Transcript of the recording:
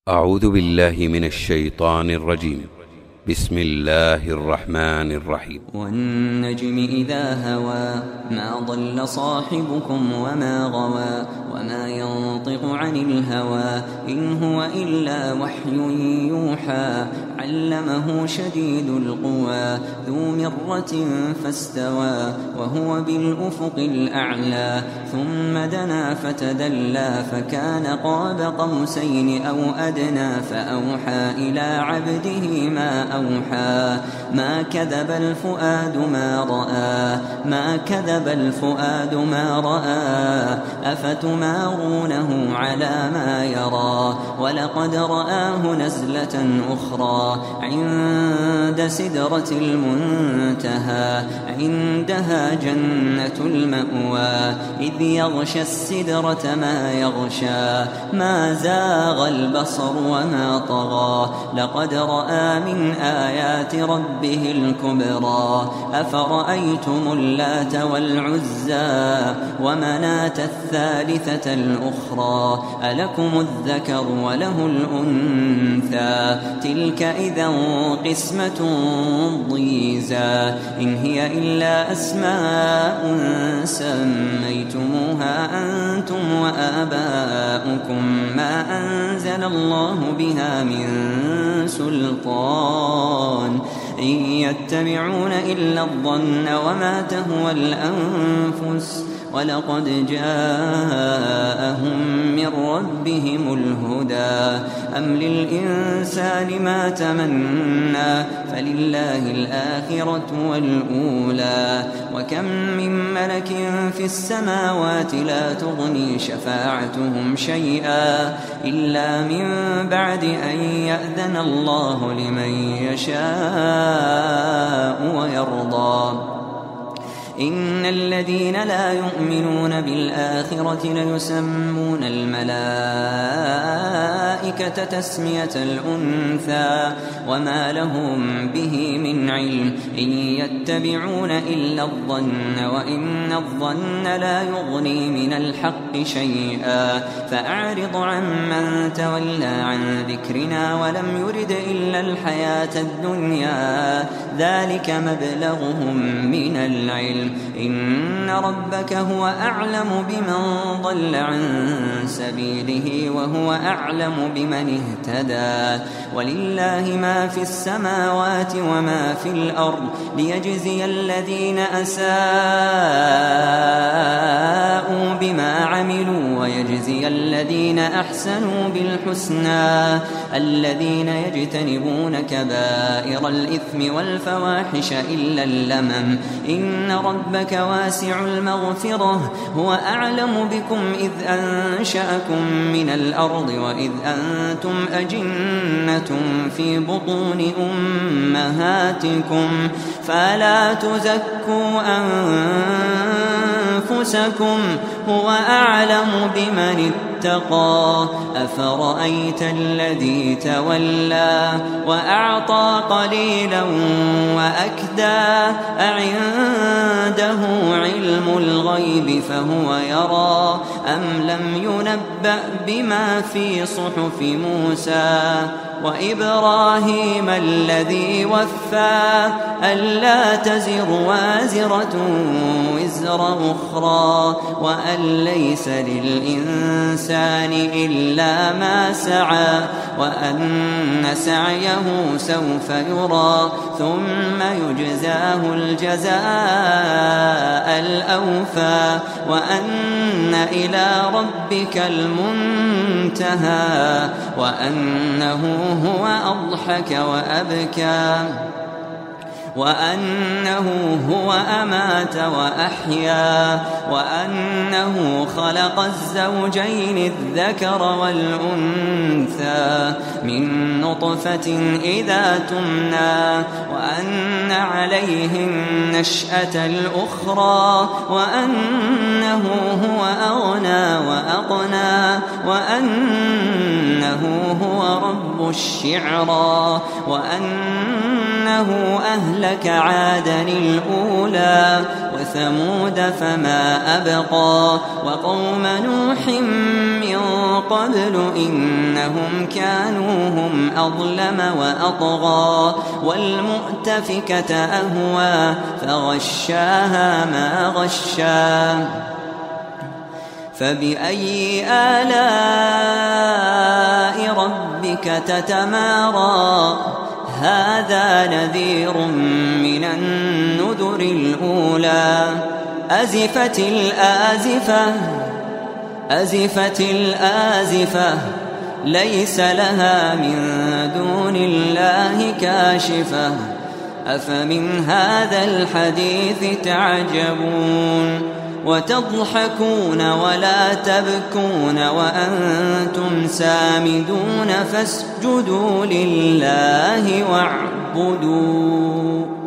أعوذ بالله من الشيطان الرجيم. بسم الله الرحمن الرحيم. والنجم إذا هوى ما ضل صاحبكم وما غوى وما ينطق عن الهوى إن هو إلا وحي يوحى علمه شديد القوى ذو مرة فاستوى وهو بالأفق الأعلى ثم دنا فتدلى فكان قاب قوسين أو أدنى فأوحى إلى عبده ما أوحى ما كذب الفؤاد ما رأى أفتمارونه على ما يرى ولقد رآه نزلة أخرى عند سدرة المنتهى عندها جنة المأوى إذ يغشى السدرة ما يغشى ما زاغ البصر وما طغى لقد رأى من آيات ربه الكبرى أفرأيتم اللات والعزى ومناة الثالثة الأخرى ألكم الذكر وله الأنثى تلك إذا قسمة ضيزى إن هي إلا أسماء سميتموها أنتم وآباؤكم ما أنزل الله بها من سلطان إن يتبعون إلا الظن وما تهوى الأنفس ولقد جاءهم من ربهم الهدى أم للإنسان ما تمنى فلله الآخرة والأولى وكم من ملك في السماوات لا تغني شفاعتهم شيئا إلا من بعد أن يأذن الله لمن يشاء ويرضى إن الذين لا يؤمنون بالآخرة ليسمون الملائكة تسمية الأنثى وما لهم به من علم إن يتبعون إلا الظن وإن الظن لا يغني من الحق شيئا فأعرض عمن تولى عن ذكرنا ولم يرد إلا الحياة الدنيا ذلك مبلغهم من العلم إن ربك هو أعلم بمن ضل عن سبيله وهو أعلم بمن اهتدى ولله ما في السماوات وما في الأرض ليجزي الذين أساءوا بما عملوا ويجزي الذين أحسنوا بالحسنى الذين يجتنبون كبائر الإثم والفواحش إلا اللمم إن ربك واسع المغفرة هو أعلم بكم إذ أنشأكم من الأرض وإذ أنتم أجنة في بطون أمهاتكم فلا تزكوا أنفسكم هو أعلم بمن اتقى أفرأيت الذي تولى وأعطى قليلا وأكدى أعنده علم الغيب فهو يرى أم لم ينبأ بما في صحف موسى وإبراهيم الذي وفى ألا تزر وازرة وزر أخرى وأن ليس للإنسان إلا ما سعى وأن سعيه سوف يرى ثم يجزاه الجزاء الأوفى وأن إلى ربك المنتهى وأنه هو أضحك وأبكى وأنه هو أمات وأحيا وأنه خلق الزوجين الذكر والأنثى من نطفة إذا تمنى وأن عليه النشأة الأخرى وأنه هو أغنى وأقنى وأنه هو رب الشعرى وأنه أهلك عادا الأولى وثمود فما أبقى وقوم نوح من قبل إنهم كانوا هم أظلم وأطغى والمؤتفكة أهوى فغشاها ما غشا فبأي آلاء ربك تتمارى هذا نذير من النذر الأولى أزفت الآزفة ليس لها من دون الله كاشفة أفمن هذا الحديث تعجبون وتضحكون ولا تبكون وأنتم سامدون فاسجدوا لله واعبدوا